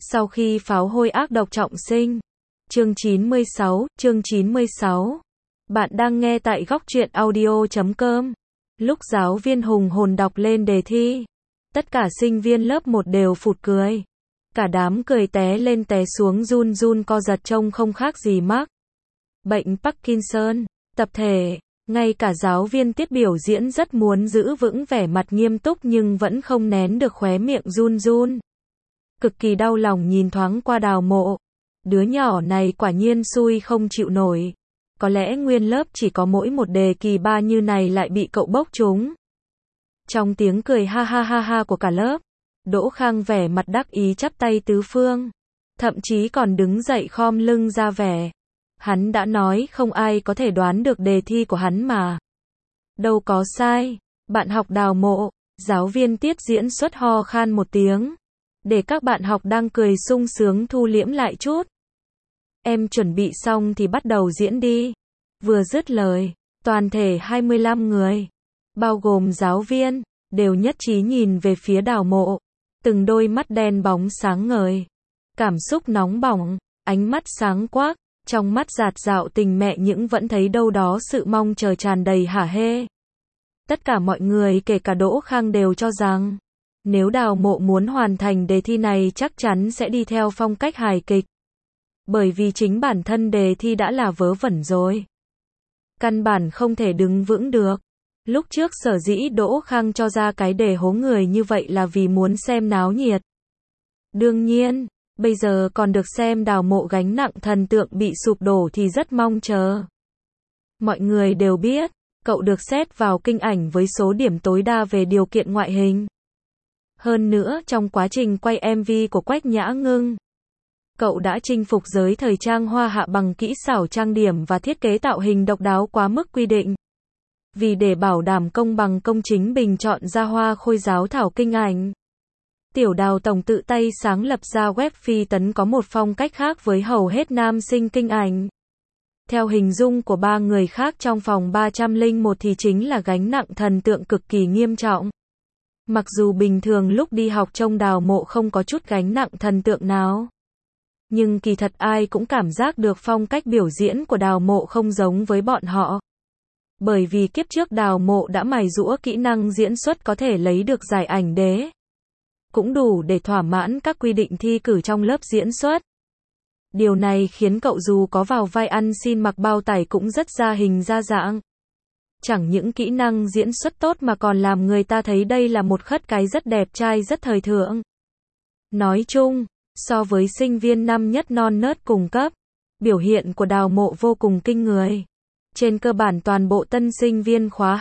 Sau khi pháo hôi ác độc trọng sinh. Chương 96. Bạn đang nghe tại góc truyện audio.com. Lúc giáo viên hùng hồn đọc lên đề thi, tất cả sinh viên lớp 1 đều phụt cười. Cả đám cười té lên té xuống run run co giật trông không khác gì mắc bệnh Parkinson. Tập thể, ngay cả giáo viên tiết biểu diễn rất muốn giữ vững vẻ mặt nghiêm túc nhưng vẫn không nén được khóe miệng run run. Cực kỳ đau lòng nhìn thoáng qua Đào Mộ. Đứa nhỏ này quả nhiên xui không chịu nổi. Có lẽ nguyên lớp chỉ có mỗi một đề kỳ 3 như này lại bị cậu bốc trúng. Trong tiếng cười ha ha ha ha của cả lớp, Đỗ Khang vẻ mặt đắc ý chắp tay tứ phương. Thậm chí còn đứng dậy khom lưng ra vẻ. Hắn đã nói không ai có thể đoán được đề thi của hắn mà. Đâu có sai. Bạn học Đào Mộ, giáo viên tiết diễn xuất ho khan một tiếng. Để các bạn học đang cười sung sướng thu liễm lại chút. Em chuẩn bị xong thì bắt đầu diễn đi. Vừa dứt lời, toàn thể 25 người, bao gồm giáo viên, đều nhất trí nhìn về phía Đào Mộ. Từng đôi mắt đen bóng sáng ngời. Cảm xúc nóng bỏng, ánh mắt sáng quắc, trong mắt dạt dạo tình mẹ những vẫn thấy đâu đó sự mong chờ tràn đầy hả hê. Tất cả mọi người kể cả Đỗ Khang đều cho rằng, nếu Đào Mộ muốn hoàn thành đề thi này chắc chắn sẽ đi theo phong cách hài kịch. Bởi vì chính bản thân đề thi đã là vớ vẩn rồi. Căn bản không thể đứng vững được. Lúc trước sở dĩ Đỗ Khang cho ra cái đề hố người như vậy là vì muốn xem náo nhiệt. Đương nhiên, bây giờ còn được xem Đào Mộ gánh nặng thần tượng bị sụp đổ thì rất mong chờ. Mọi người đều biết, cậu được xét vào kinh ảnh với số điểm tối đa về điều kiện ngoại hình. Hơn nữa trong quá trình quay MV của Quách Nhã Ngưng, cậu đã chinh phục giới thời trang hoa hạ bằng kỹ xảo trang điểm và thiết kế tạo hình độc đáo quá mức quy định. Vì để bảo đảm công bằng công chính bình chọn ra Hoa Khôi giáo thảo kinh ảnh, Tiểu Đào tổng tự tay sáng lập ra web phi tấn có một phong cách khác với hầu hết nam sinh kinh ảnh. Theo hình dung của 3 người khác trong phòng 301 thì chính là gánh nặng thần tượng cực kỳ nghiêm trọng. Mặc dù bình thường lúc đi học trông Đào Mộ không có chút gánh nặng thần tượng nào, nhưng kỳ thật ai cũng cảm giác được phong cách biểu diễn của Đào Mộ không giống với bọn họ. Bởi vì kiếp trước Đào Mộ đã mài giũa kỹ năng diễn xuất có thể lấy được giải ảnh đế. Cũng đủ để thỏa mãn các quy định thi cử trong lớp diễn xuất. Điều này khiến cậu dù có vào vai ăn xin mặc bao tải cũng rất ra hình ra dạng. Chẳng những kỹ năng diễn xuất tốt mà còn làm người ta thấy đây là một khất cái rất đẹp trai rất thời thượng. Nói chung, so với sinh viên năm nhất non nớt cùng cấp, biểu hiện của Đào Mộ vô cùng kinh người. Trên cơ bản toàn bộ tân sinh viên khóa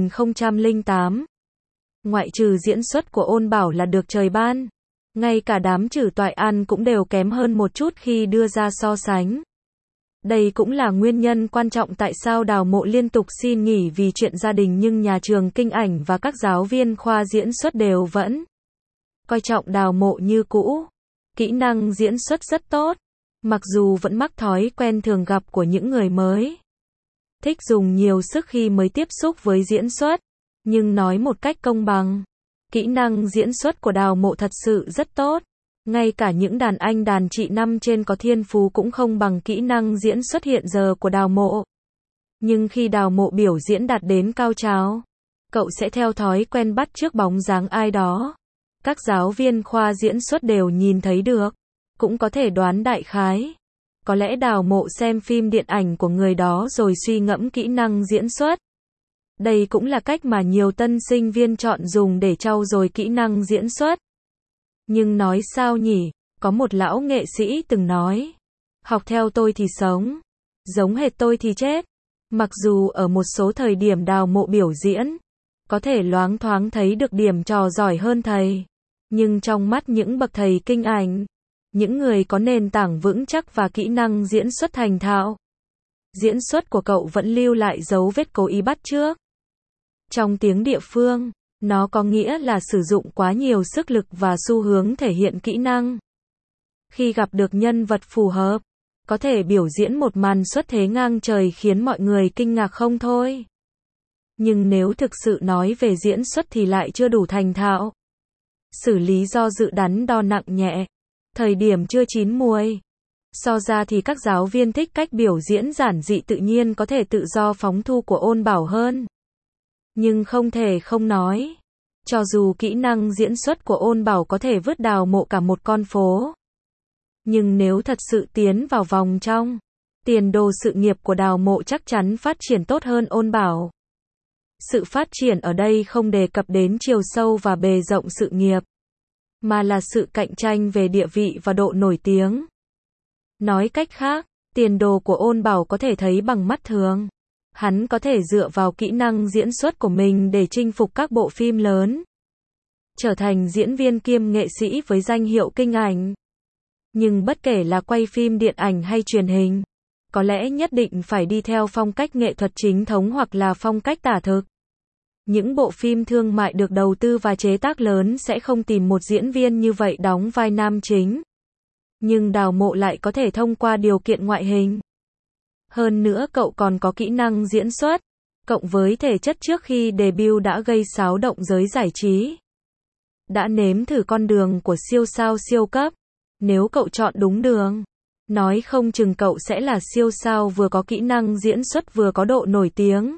2008, ngoại trừ diễn xuất của Ôn Bảo là được trời ban, ngay cả đám Trử Toại An cũng đều kém hơn một chút khi đưa ra so sánh. Đây cũng là nguyên nhân quan trọng tại sao Đào Mộ liên tục xin nghỉ vì chuyện gia đình, nhưng nhà trường kinh ảnh và các giáo viên khoa diễn xuất đều vẫn coi trọng Đào Mộ như cũ. Kỹ năng diễn xuất rất tốt, mặc dù vẫn mắc thói quen thường gặp của những người mới. Thích dùng nhiều sức khi mới tiếp xúc với diễn xuất, nhưng nói một cách công bằng, kỹ năng diễn xuất của Đào Mộ thật sự rất tốt. Ngay cả những đàn anh đàn chị năm trên có thiên phú cũng không bằng kỹ năng diễn xuất hiện giờ của Đào Mộ. Nhưng khi Đào Mộ biểu diễn đạt đến cao trào, cậu sẽ theo thói quen bắt chước bóng dáng ai đó. Các giáo viên khoa diễn xuất đều nhìn thấy được, cũng có thể đoán đại khái. Có lẽ Đào Mộ xem phim điện ảnh của người đó rồi suy ngẫm kỹ năng diễn xuất. Đây cũng là cách mà nhiều tân sinh viên chọn dùng để trau dồi kỹ năng diễn xuất. Nhưng nói sao nhỉ, có một lão nghệ sĩ từng nói, học theo tôi thì sống, giống hệt tôi thì chết. Mặc dù ở một số thời điểm Đào Mộ biểu diễn, có thể loáng thoáng thấy được điểm trò giỏi hơn thầy. Nhưng trong mắt những bậc thầy kinh ảnh, những người có nền tảng vững chắc và kỹ năng diễn xuất thành thạo, diễn xuất của cậu vẫn lưu lại dấu vết cố ý bắt chước. Trong tiếng địa phương, nó có nghĩa là sử dụng quá nhiều sức lực và xu hướng thể hiện kỹ năng. Khi gặp được nhân vật phù hợp, có thể biểu diễn một màn xuất thế ngang trời khiến mọi người kinh ngạc không thôi. Nhưng nếu thực sự nói về diễn xuất thì lại chưa đủ thành thạo. Xử lý do dự đắn đo nặng nhẹ. thời điểm chưa chín muồi. So ra thì các giáo viên thích cách biểu diễn giản dị tự nhiên có thể tự do phóng thu của Ôn Bảo hơn. Nhưng không thể không nói, cho dù kỹ năng diễn xuất của Ôn Bảo có thể vứt Đào Mộ cả một con phố, nhưng nếu thật sự tiến vào vòng trong, tiền đồ sự nghiệp của Đào Mộ chắc chắn phát triển tốt hơn Ôn Bảo. Sự phát triển ở đây không đề cập đến chiều sâu và bề rộng sự nghiệp, mà là sự cạnh tranh về địa vị và độ nổi tiếng. Nói cách khác, tiền đồ của Ôn Bảo có thể thấy bằng mắt thường. Hắn có thể dựa vào kỹ năng diễn xuất của mình để chinh phục các bộ phim lớn, trở thành diễn viên kiêm nghệ sĩ với danh hiệu kinh ảnh. Nhưng bất kể là quay phim điện ảnh hay truyền hình, có lẽ nhất định phải đi theo phong cách nghệ thuật chính thống hoặc là phong cách tả thực. Những bộ phim thương mại được đầu tư và chế tác lớn sẽ không tìm một diễn viên như vậy đóng vai nam chính. Nhưng Đào Mộ lại có thể thông qua điều kiện ngoại hình. Hơn nữa cậu còn có kỹ năng diễn xuất, cộng với thể chất trước khi debut đã gây xáo động giới giải trí. Đã nếm thử con đường của siêu sao siêu cấp. Nếu cậu chọn đúng đường, nói không chừng cậu sẽ là siêu sao vừa có kỹ năng diễn xuất vừa có độ nổi tiếng.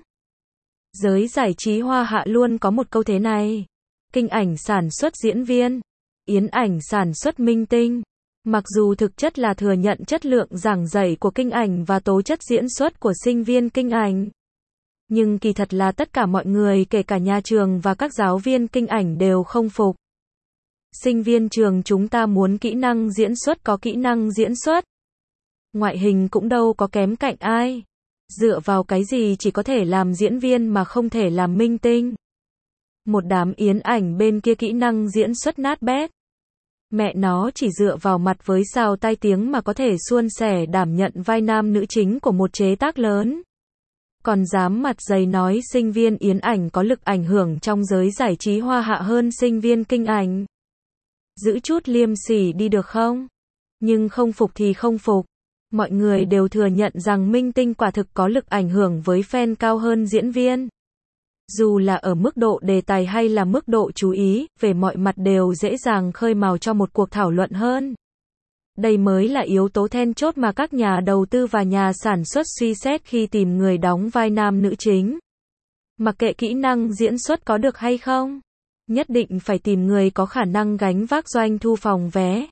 Giới giải trí Hoa Hạ luôn có một câu thế này: kinh ảnh sản xuất diễn viên, yến ảnh sản xuất minh tinh. Mặc dù thực chất là thừa nhận chất lượng giảng dạy của kinh ảnh và tố chất diễn xuất của sinh viên kinh ảnh, nhưng kỳ thật là tất cả mọi người kể cả nhà trường và các giáo viên kinh ảnh đều không phục. Sinh viên trường chúng ta muốn kỹ năng diễn xuất có kỹ năng diễn xuất. Ngoại hình cũng đâu có kém cạnh ai. Dựa vào cái gì chỉ có thể làm diễn viên mà không thể làm minh tinh. Một đám yến ảnh bên kia kỹ năng diễn xuất nát bét. Mẹ nó chỉ dựa vào mặt với sao tai tiếng mà có thể suôn sẻ đảm nhận vai nam nữ chính của một chế tác lớn. Còn dám mặt dày nói sinh viên yến ảnh có lực ảnh hưởng trong giới giải trí Hoa Hạ hơn sinh viên kinh ảnh. Giữ chút liêm sỉ đi được không? Nhưng không phục thì không phục. Mọi người đều thừa nhận rằng minh tinh quả thực có lực ảnh hưởng với fan cao hơn diễn viên. Dù là ở mức độ đề tài hay là mức độ chú ý, về mọi mặt đều dễ dàng khơi mào cho một cuộc thảo luận hơn. Đây mới là yếu tố then chốt mà các nhà đầu tư và nhà sản xuất suy xét khi tìm người đóng vai nam nữ chính. Mặc kệ kỹ năng diễn xuất có được hay không, nhất định phải tìm người có khả năng gánh vác doanh thu phòng vé.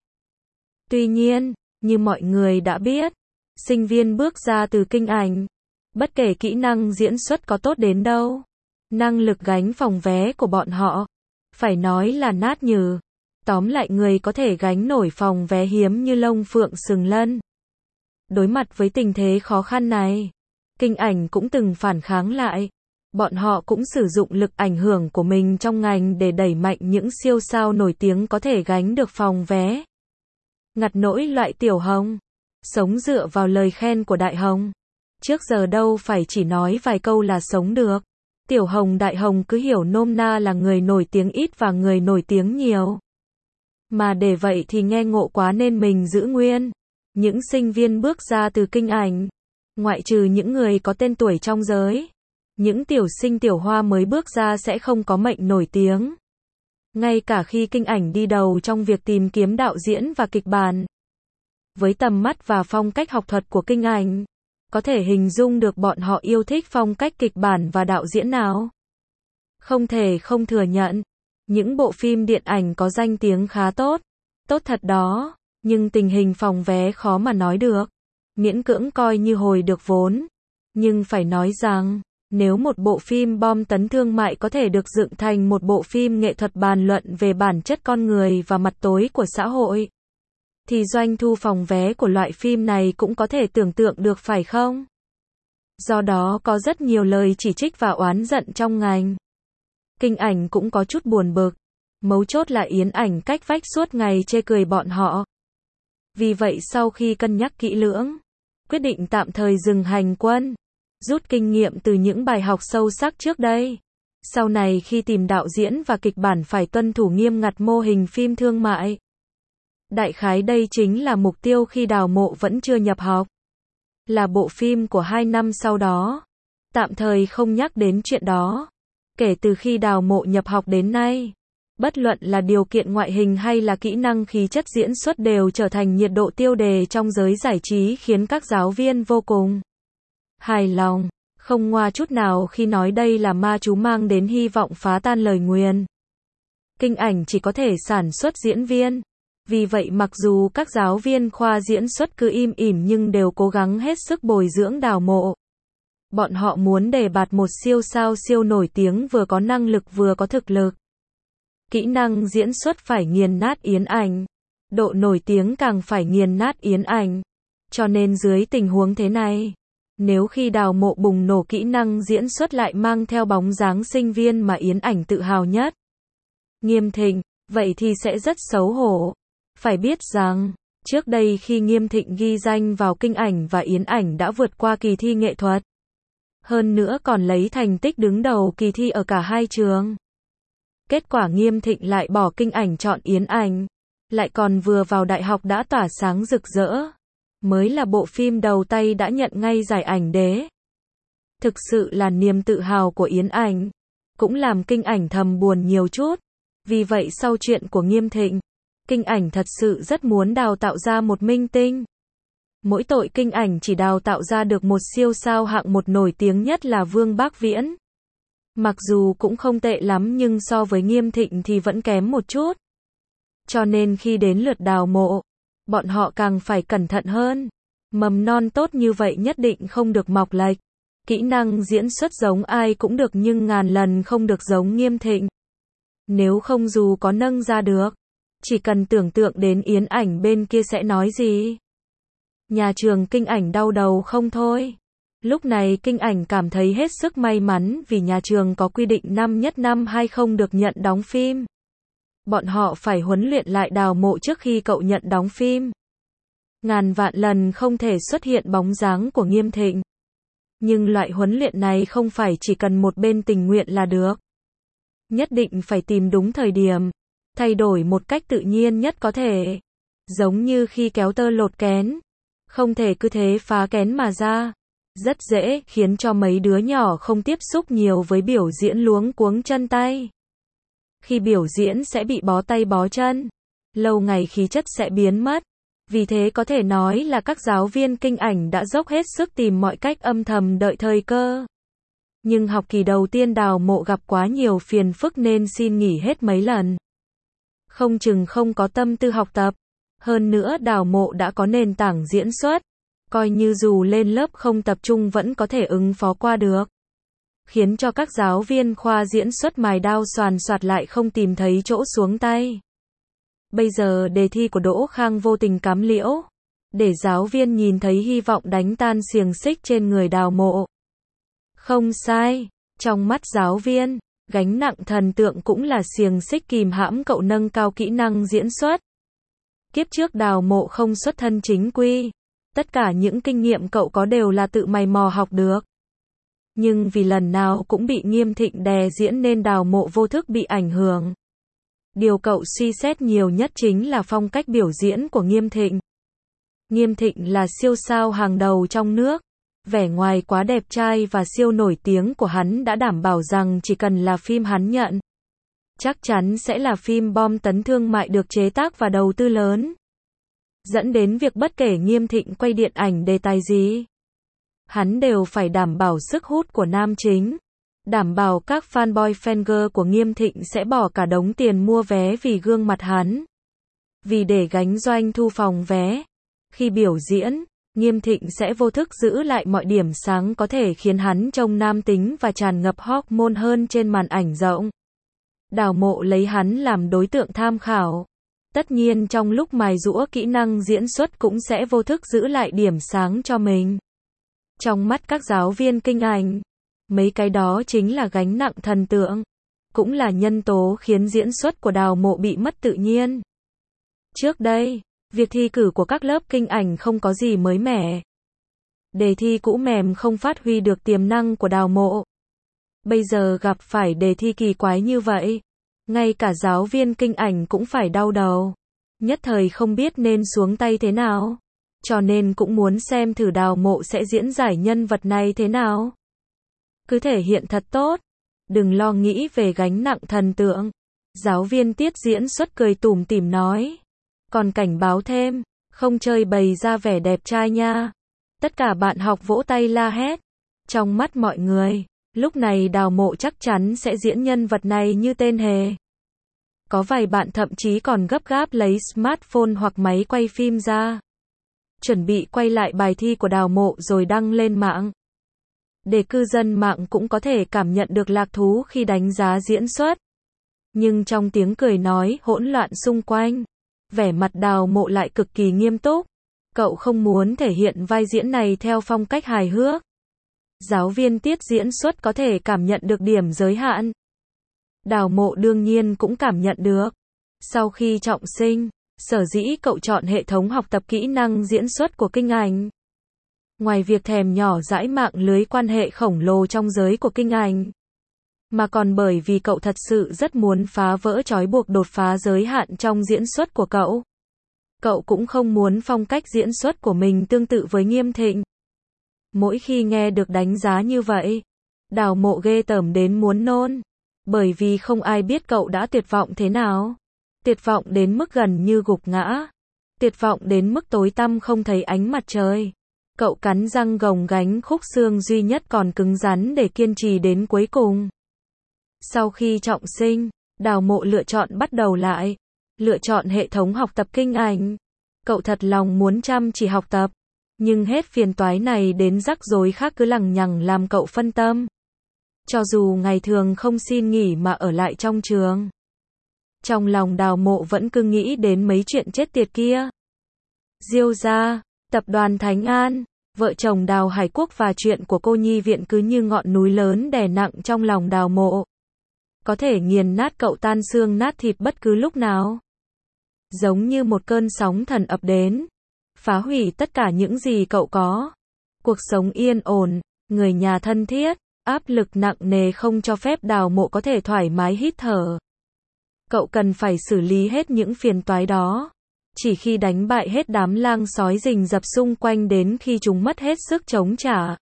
Tuy nhiên, như mọi người đã biết, sinh viên bước ra từ kinh ảnh, bất kể kỹ năng diễn xuất có tốt đến đâu, năng lực gánh phòng vé của bọn họ, phải nói là nát nhừ. Tóm lại người có thể gánh nổi phòng vé hiếm như lông phượng sừng lân. Đối mặt với tình thế khó khăn này, kinh ảnh cũng từng phản kháng lại. Bọn họ cũng sử dụng lực ảnh hưởng của mình trong ngành để đẩy mạnh những siêu sao nổi tiếng có thể gánh được phòng vé. Ngặt nỗi loại Tiểu Hồng, sống dựa vào lời khen của Đại Hồng. Trước giờ đâu phải chỉ nói vài câu là sống được. Tiểu Hồng Đại Hồng cứ hiểu nôm na là người nổi tiếng ít và người nổi tiếng nhiều. Mà để vậy thì nghe ngộ quá nên mình giữ nguyên. Những sinh viên bước ra từ kinh ảnh, ngoại trừ những người có tên tuổi trong giới, những tiểu sinh tiểu hoa mới bước ra sẽ không có mệnh nổi tiếng. Ngay cả khi kinh ảnh đi đầu trong việc tìm kiếm đạo diễn và kịch bản. Với tầm mắt và phong cách học thuật của kinh ảnh, có thể hình dung được bọn họ yêu thích phong cách kịch bản và đạo diễn nào. Không thể không thừa nhận, những bộ phim điện ảnh có danh tiếng khá tốt. Tốt thật đó, nhưng tình hình phòng vé khó mà nói được. Miễn cưỡng coi như hồi được vốn. Nhưng phải nói rằng, nếu một bộ phim bom tấn thương mại có thể được dựng thành một bộ phim nghệ thuật bàn luận về bản chất con người và mặt tối của xã hội, thì doanh thu phòng vé của loại phim này cũng có thể tưởng tượng được phải không? Do đó có rất nhiều lời chỉ trích và oán giận trong ngành. Kinh ảnh cũng có chút buồn bực. Mấu chốt là yến ảnh cách vách suốt ngày chê cười bọn họ. Vì vậy sau khi cân nhắc kỹ lưỡng, quyết định tạm thời dừng hành quân, rút kinh nghiệm từ những bài học sâu sắc trước đây. Sau này khi tìm đạo diễn và kịch bản phải tuân thủ nghiêm ngặt mô hình phim thương mại. Đại khái đây chính là mục tiêu khi Đào Mộ vẫn chưa nhập học. Là bộ phim của 2 năm sau đó. Tạm thời không nhắc đến chuyện đó. Kể từ khi Đào Mộ nhập học đến nay, Bất luận là điều kiện ngoại hình hay là kỹ năng khí chất diễn xuất đều trở thành nhiệt độ tiêu đề trong giới giải trí khiến các giáo viên vô cùng hài lòng, không ngoa chút nào khi nói đây là ma chú mang đến hy vọng phá tan lời nguyền. Kinh ảnh chỉ có thể sản xuất diễn viên. Vì vậy mặc dù các giáo viên khoa diễn xuất cứ im ỉm nhưng đều cố gắng hết sức bồi dưỡng Đào Mộ. Bọn họ muốn đề bạt một siêu sao siêu nổi tiếng vừa có năng lực vừa có thực lực. Kỹ năng diễn xuất phải nghiền nát Yến Ảnh. Độ nổi tiếng càng phải nghiền nát Yến Ảnh. Cho nên dưới tình huống thế này, nếu khi Đào Mộ bùng nổ kỹ năng diễn xuất lại mang theo bóng dáng sinh viên mà Yến Ảnh tự hào nhất, Nghiêm Thịnh, vậy thì sẽ rất xấu hổ. Phải biết rằng, trước đây khi Nghiêm Thịnh ghi danh vào Kinh Ảnh và Yến Ảnh đã vượt qua kỳ thi nghệ thuật. Hơn nữa còn lấy thành tích đứng đầu kỳ thi ở cả hai trường. Kết quả Nghiêm Thịnh lại bỏ Kinh Ảnh chọn Yến Ảnh. Lại còn vừa vào đại học đã tỏa sáng rực rỡ. Mới là bộ phim đầu tay đã nhận ngay giải ảnh đế. Thực sự là niềm tự hào của Yến Ảnh. Cũng làm Kinh Ảnh thầm buồn nhiều chút. Vì vậy sau chuyện của Nghiêm Thịnh, Kinh Ảnh thật sự rất muốn đào tạo ra một minh tinh. Mỗi tội Kinh Ảnh chỉ đào tạo ra được một siêu sao hạng một nổi tiếng nhất là Vương Bác Viễn. Mặc dù cũng không tệ lắm nhưng so với Nghiêm Thịnh thì vẫn kém một chút. Cho nên khi đến lượt Đào Mộ, bọn họ càng phải cẩn thận hơn. Mầm non tốt như vậy nhất định không được mọc lệch. Kỹ năng diễn xuất giống ai cũng được nhưng ngàn lần không được giống Nghiêm Thịnh. Nếu không dù có nâng ra được, chỉ cần tưởng tượng đến Yến Ảnh bên kia sẽ nói gì. Nhà trường Kinh Ảnh đau đầu không thôi. Lúc này Kinh Ảnh cảm thấy hết sức may mắn vì nhà trường có quy định năm nhất năm hai không được nhận đóng phim. Bọn họ phải huấn luyện lại Đào Mộ trước khi cậu nhận đóng phim. Ngàn vạn lần không thể xuất hiện bóng dáng của Nghiêm Thịnh. Nhưng loại huấn luyện này không phải chỉ cần một bên tình nguyện là được. Nhất định phải tìm đúng thời điểm, thay đổi một cách tự nhiên nhất có thể. Giống như khi kéo tơ lột kén. Không thể cứ thế phá kén mà ra. Rất dễ khiến cho mấy đứa nhỏ không tiếp xúc nhiều với biểu diễn luống cuống chân tay. Khi biểu diễn sẽ bị bó tay bó chân. Lâu ngày khí chất sẽ biến mất. Vì thế có thể nói là các giáo viên Kinh Ảnh đã dốc hết sức tìm mọi cách âm thầm đợi thời cơ. Nhưng học kỳ đầu tiên Đào Mộ gặp quá nhiều phiền phức nên xin nghỉ hết mấy lần. Không chừng không có tâm tư học tập. Hơn nữa Đào Mộ đã có nền tảng diễn xuất. Coi như dù lên lớp không tập trung vẫn có thể ứng phó qua được. Khiến cho các giáo viên khoa diễn xuất mài đao soàn soạt lại không tìm thấy chỗ xuống tay. Bây giờ đề thi của Đỗ Khang vô tình cám liễu. Để giáo viên nhìn thấy hy vọng đánh tan xiềng xích trên người Đào Mộ. Không sai, trong mắt giáo viên, gánh nặng thần tượng cũng là xiềng xích kìm hãm cậu nâng cao kỹ năng diễn xuất. Kiếp trước Đào Mộ không xuất thân chính quy. Tất cả những kinh nghiệm cậu có đều là tự mày mò học được. Nhưng vì lần nào cũng bị Nghiêm Thịnh đè diễn nên Đào Mộ vô thức bị ảnh hưởng. Điều cậu suy xét nhiều nhất chính là phong cách biểu diễn của Nghiêm Thịnh. Nghiêm Thịnh là siêu sao hàng đầu trong nước. Vẻ ngoài quá đẹp trai và siêu nổi tiếng của hắn đã đảm bảo rằng chỉ cần là phim hắn nhận, chắc chắn sẽ là phim bom tấn thương mại được chế tác và đầu tư lớn. Dẫn đến việc bất kể Nghiêm Thịnh quay điện ảnh đề tài gì, hắn đều phải đảm bảo sức hút của nam chính. Đảm bảo các fanboy fangirl của Nghiêm Thịnh sẽ bỏ cả đống tiền mua vé vì gương mặt hắn. Vì để gánh doanh thu phòng vé. Khi biểu diễn, Nghiêm Thịnh sẽ vô thức giữ lại mọi điểm sáng có thể khiến hắn trông nam tính và tràn ngập hormone hơn trên màn ảnh rộng. Đào Mộ lấy hắn làm đối tượng tham khảo. Tất nhiên trong lúc mài giũa kỹ năng diễn xuất cũng sẽ vô thức giữ lại điểm sáng cho mình. Trong mắt các giáo viên Kinh Ảnh, mấy cái đó chính là gánh nặng thần tượng. Cũng là nhân tố khiến diễn xuất của Đào Mộ bị mất tự nhiên. Trước đây, việc thi cử của các lớp Kinh Ảnh không có gì mới mẻ. Đề thi cũ mềm không phát huy được tiềm năng của Đào Mộ. Bây giờ gặp phải đề thi kỳ quái như vậy, ngay cả giáo viên Kinh Ảnh cũng phải đau đầu. Nhất thời không biết nên xuống tay thế nào. Cho nên cũng muốn xem thử Đào Mộ sẽ diễn giải nhân vật này thế nào. Cứ thể hiện thật tốt. Đừng lo nghĩ về gánh nặng thần tượng. Giáo viên tiết diễn xuất cười tủm tỉm nói. Còn cảnh báo thêm, không chơi bày ra vẻ đẹp trai nha. Tất cả bạn học vỗ tay la hét. Trong mắt mọi người, lúc này Đào Mộ chắc chắn sẽ diễn nhân vật này như tên hề. Có vài bạn thậm chí còn gấp gáp lấy smartphone hoặc máy quay phim ra, chuẩn bị quay lại bài thi của Đào Mộ rồi đăng lên mạng. Để cư dân mạng cũng có thể cảm nhận được lạc thú khi đánh giá diễn xuất. Nhưng trong tiếng cười nói hỗn loạn xung quanh, vẻ mặt Đào Mộ lại cực kỳ nghiêm túc. Cậu không muốn thể hiện vai diễn này theo phong cách hài hước. Giáo viên tiết diễn xuất có thể cảm nhận được điểm giới hạn. Đào Mộ đương nhiên cũng cảm nhận được. Sau khi trọng sinh, sở dĩ cậu chọn hệ thống học tập kỹ năng diễn xuất của Kinh Ảnh. Ngoài việc thèm nhỏ dãi mạng lưới quan hệ khổng lồ trong giới của Kinh Ảnh, mà còn bởi vì cậu thật sự rất muốn phá vỡ trói buộc đột phá giới hạn trong diễn xuất của cậu. Cậu cũng không muốn phong cách diễn xuất của mình tương tự với Nghiêm Thịnh. Mỗi khi nghe được đánh giá như vậy, Đào Mộ ghê tởm đến muốn nôn. Bởi vì không ai biết cậu đã tuyệt vọng thế nào. Tuyệt vọng đến mức gần như gục ngã. Tuyệt vọng đến mức tối tăm không thấy ánh mặt trời. Cậu cắn răng gồng gánh khúc xương duy nhất còn cứng rắn để kiên trì đến cuối cùng. Sau khi trọng sinh, Đào Mộ lựa chọn bắt đầu lại. Lựa chọn hệ thống học tập Kinh Ảnh. Cậu thật lòng muốn chăm chỉ học tập. Nhưng hết phiền toái này đến rắc rối khác cứ lằng nhằng làm cậu phân tâm. Cho dù ngày thường không xin nghỉ mà ở lại trong trường. Trong lòng Đào Mộ vẫn cứ nghĩ đến mấy chuyện chết tiệt kia. Diêu gia, tập đoàn Thánh An, vợ chồng Đào Hải Quốc và chuyện của cô nhi viện cứ như ngọn núi lớn đè nặng trong lòng Đào Mộ. Có thể nghiền nát cậu tan xương nát thịt bất cứ lúc nào. Giống như một cơn sóng thần ập đến, phá hủy tất cả những gì cậu có. Cuộc sống yên ổn, người nhà thân thiết, áp lực nặng nề không cho phép Đào Mộ có thể thoải mái hít thở. Cậu cần phải xử lý hết những phiền toái đó. Chỉ khi đánh bại hết đám lang sói rình rập xung quanh đến khi chúng mất hết sức chống trả,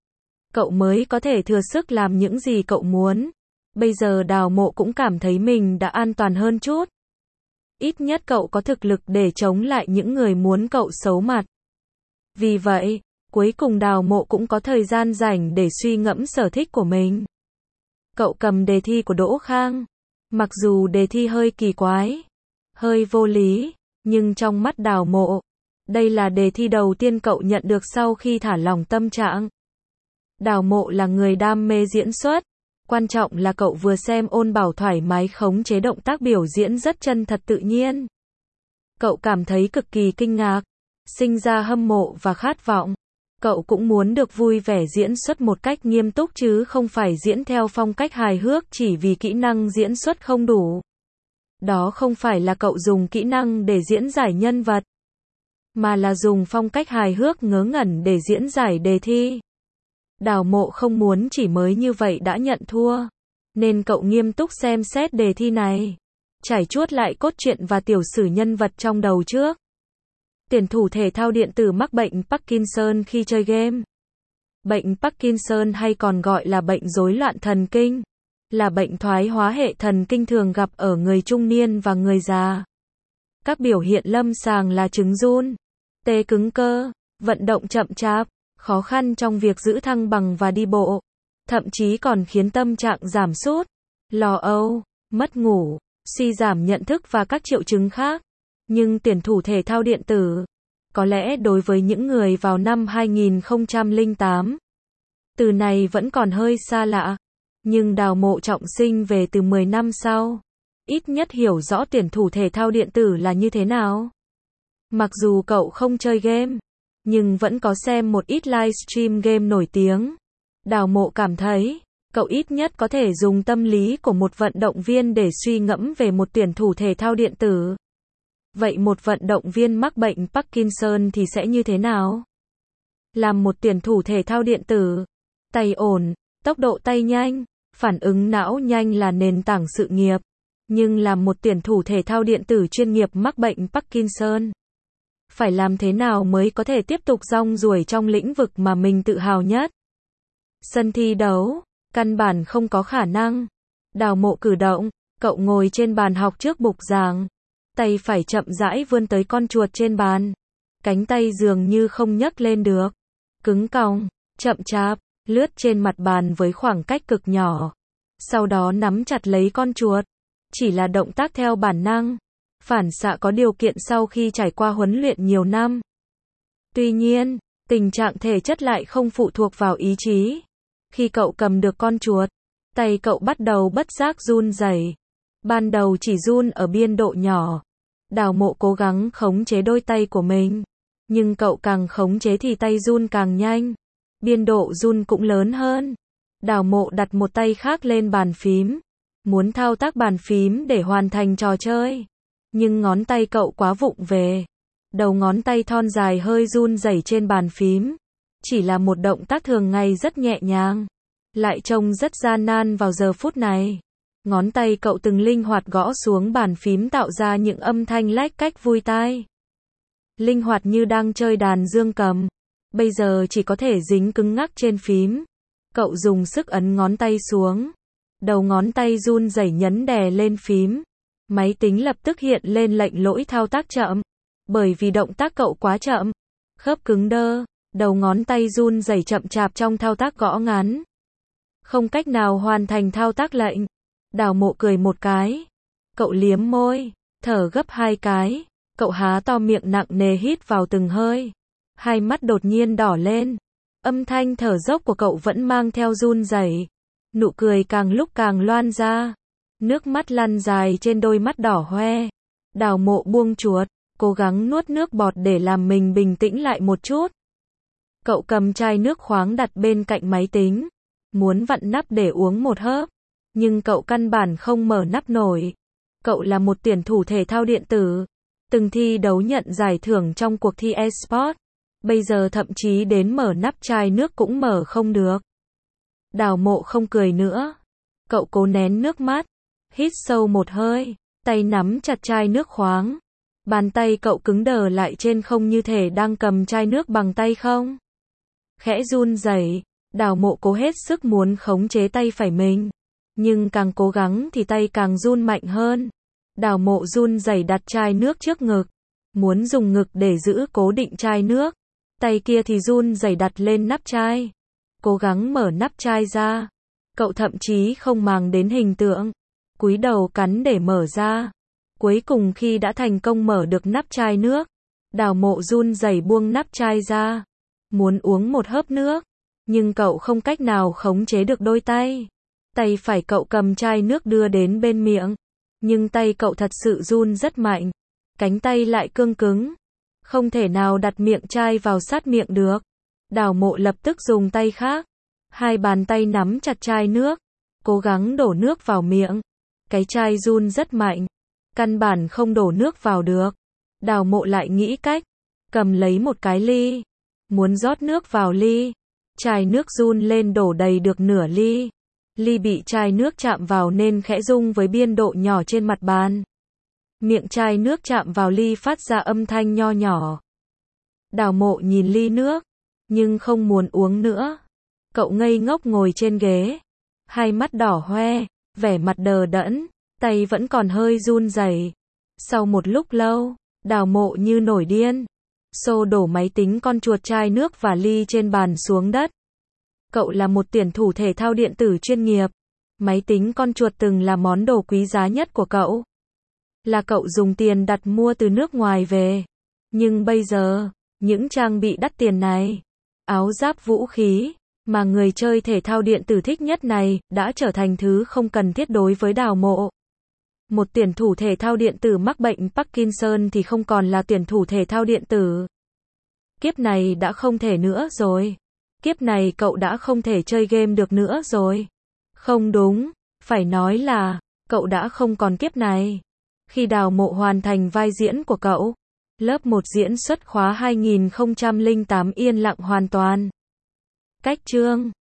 cậu mới có thể thừa sức làm những gì cậu muốn. Bây giờ Đào Mộ cũng cảm thấy mình đã an toàn hơn chút. Ít nhất cậu có thực lực để chống lại những người muốn cậu xấu mặt. Vì vậy, cuối cùng Đào Mộ cũng có thời gian rảnh để suy ngẫm sở thích của mình. Cậu cầm đề thi của Đỗ Khang. Mặc dù đề thi hơi kỳ quái, hơi vô lý, nhưng trong mắt Đào Mộ, đây là đề thi đầu tiên cậu nhận được sau khi thả lỏng tâm trạng. Đào Mộ là người đam mê diễn xuất. Quan trọng là cậu vừa xem ôn bảo thoải mái khống chế động tác biểu diễn rất chân thật tự nhiên. Cậu cảm thấy cực kỳ kinh ngạc, sinh ra hâm mộ và khát vọng. Cậu cũng muốn được vui vẻ diễn xuất một cách nghiêm túc chứ không phải diễn theo phong cách hài hước chỉ vì kỹ năng diễn xuất không đủ. Đó không phải là cậu dùng kỹ năng để diễn giải nhân vật, mà là dùng phong cách hài hước ngớ ngẩn để diễn giải đề thi. Đào Mộ không muốn chỉ mới như vậy đã nhận thua, nên cậu nghiêm túc xem xét đề thi này, trải chuốt lại cốt truyện và tiểu sử nhân vật trong đầu trước. Tuyển thủ thể thao điện tử mắc bệnh Parkinson khi chơi game. Bệnh Parkinson hay còn gọi là bệnh rối loạn thần kinh, là bệnh thoái hóa hệ thần kinh thường gặp ở người trung niên và người già. Các biểu hiện lâm sàng là chứng run, tê cứng cơ, vận động chậm chạp, khó khăn trong việc giữ thăng bằng và đi bộ, thậm chí còn khiến tâm trạng giảm sút, lo âu, mất ngủ, suy giảm nhận thức và các triệu chứng khác. Nhưng tuyển thủ thể thao điện tử, có lẽ đối với những người vào năm 2008, từ này vẫn còn hơi xa lạ. Nhưng Đào Mộ trọng sinh về từ 10 năm sau, ít nhất hiểu rõ tuyển thủ thể thao điện tử là như thế nào. Mặc dù cậu không chơi game, nhưng vẫn có xem một ít livestream game nổi tiếng. Đào Mộ cảm thấy, cậu ít nhất có thể dùng tâm lý của một vận động viên để suy ngẫm về một tuyển thủ thể thao điện tử. Vậy một vận động viên mắc bệnh Parkinson thì sẽ như thế nào? Làm một tuyển thủ thể thao điện tử, tay ổn, tốc độ tay nhanh, phản ứng não nhanh là nền tảng sự nghiệp. Nhưng làm một tuyển thủ thể thao điện tử chuyên nghiệp mắc bệnh Parkinson, phải làm thế nào mới có thể tiếp tục rong ruổi trong lĩnh vực mà mình tự hào nhất? Sân thi đấu, căn bản không có khả năng. Đào Mộ cử động, Cậu ngồi trên bàn học trước bục giảng. Tay phải chậm rãi vươn tới con chuột trên bàn. Cánh tay dường như không nhấc lên được. Cứng còng, chậm chạp, lướt trên mặt bàn với khoảng cách cực nhỏ. Sau đó nắm chặt lấy con chuột. Chỉ là động tác theo bản năng. Phản xạ có điều kiện sau khi trải qua huấn luyện nhiều năm. Tuy nhiên, tình trạng thể chất lại không phụ thuộc vào ý chí. Khi cậu cầm được con chuột, tay cậu bắt đầu bất giác run rẩy. Ban đầu chỉ run ở biên độ nhỏ. Đào Mộ cố gắng khống chế đôi tay của mình. Nhưng cậu càng khống chế thì tay run càng nhanh. Biên độ run cũng lớn hơn. Đào Mộ đặt một tay khác lên bàn phím. Muốn thao tác bàn phím để hoàn thành trò chơi. Nhưng ngón tay cậu quá vụng về. Đầu ngón tay thon dài hơi run rẩy trên bàn phím. Chỉ là một động tác thường ngày rất nhẹ nhàng. Lại trông rất gian nan vào giờ phút này. Ngón tay cậu từng linh hoạt gõ xuống bàn phím tạo ra những âm thanh lách cách vui tai. Linh hoạt như đang chơi đàn dương cầm. Bây giờ chỉ có thể dính cứng ngắc trên phím. Cậu dùng sức ấn ngón tay xuống. Đầu ngón tay run rẩy nhấn đè lên phím. Máy tính lập tức hiện lên lệnh lỗi thao tác chậm. Bởi vì động tác cậu quá chậm. Khớp cứng đơ. Đầu ngón tay run rẩy chậm chạp trong thao tác gõ ngắn. Không cách nào hoàn thành thao tác lệnh. Đào Mộ cười một cái. Cậu liếm môi. Thở gấp 2 cái. Cậu há to miệng nặng nề hít vào từng hơi. Hai mắt đột nhiên đỏ lên. Âm thanh thở dốc của cậu vẫn mang theo run rẩy. Nụ cười càng lúc càng loan ra. Nước mắt lăn dài trên đôi mắt đỏ hoe. Đào Mộ buông chuột. Cố gắng nuốt nước bọt để làm mình bình tĩnh lại một chút. Cậu cầm chai nước khoáng đặt bên cạnh máy tính. Muốn vặn nắp để uống một hớp. Nhưng cậu căn bản không mở nắp nổi. Cậu là một tuyển thủ thể thao điện tử. Từng thi đấu nhận giải thưởng trong cuộc thi eSports. Bây giờ thậm chí đến mở nắp chai nước cũng mở không được. Đào Mộ không cười nữa. Cậu cố nén nước mắt. Hít sâu một hơi. Tay nắm chặt chai nước khoáng. Bàn tay cậu cứng đờ lại trên không như thể đang cầm chai nước bằng tay không. Khẽ run rẩy. Đào Mộ cố hết sức muốn khống chế tay phải mình. Nhưng càng cố gắng thì tay càng run mạnh hơn. Đào Mộ run rẩy đặt chai nước trước ngực. Muốn dùng ngực để giữ cố định chai nước. Tay kia thì run rẩy đặt lên nắp chai. Cố gắng mở nắp chai ra. Cậu thậm chí không màng đến hình tượng. Cúi đầu cắn để mở ra. Cuối cùng khi đã thành công mở được nắp chai nước. Đào Mộ run rẩy buông nắp chai ra. Muốn uống một hớp nước. Nhưng cậu không cách nào khống chế được đôi tay. Tay phải cậu cầm chai nước đưa đến bên miệng. Nhưng tay cậu thật sự run rất mạnh. Cánh tay lại cương cứng. Không thể nào đặt miệng chai vào sát miệng được. Đào Mộ lập tức dùng tay khác. Hai bàn tay nắm chặt chai nước. Cố gắng đổ nước vào miệng. Cái chai run rất mạnh. Căn bản không đổ nước vào được. Đào Mộ lại nghĩ cách. Cầm lấy một cái ly. Muốn rót nước vào ly. Chai nước run lên đổ đầy được nửa ly. Ly bị chai nước chạm vào nên khẽ rung với biên độ nhỏ trên mặt bàn. Miệng chai nước chạm vào ly phát ra âm thanh nho nhỏ. Đào Mộ nhìn ly nước. Nhưng không muốn uống nữa. Cậu ngây ngốc ngồi trên ghế. Hai mắt đỏ hoe. Vẻ mặt đờ đẫn. Tay vẫn còn hơi run rẩy. Sau một lúc lâu, Đào Mộ như nổi điên. Xô đổ máy tính con chuột chai nước và ly trên bàn xuống đất. Cậu là một tuyển thủ thể thao điện tử chuyên nghiệp. Máy tính con chuột từng là món đồ quý giá nhất của cậu. Là cậu dùng tiền đặt mua từ nước ngoài về. Nhưng bây giờ, những trang bị đắt tiền này, áo giáp vũ khí, mà người chơi thể thao điện tử thích nhất này, đã trở thành thứ không cần thiết đối với Đào Mộ. Một tuyển thủ thể thao điện tử mắc bệnh Parkinson thì không còn là tuyển thủ thể thao điện tử. Kiếp này đã không thể nữa rồi. Kiếp này cậu đã không thể chơi game được nữa rồi. Không đúng, phải nói là, cậu đã không còn kiếp này. Khi Đào Mộ hoàn thành vai diễn của cậu, lớp 1 diễn xuất khóa 2008 yên lặng hoàn toàn. Cách chương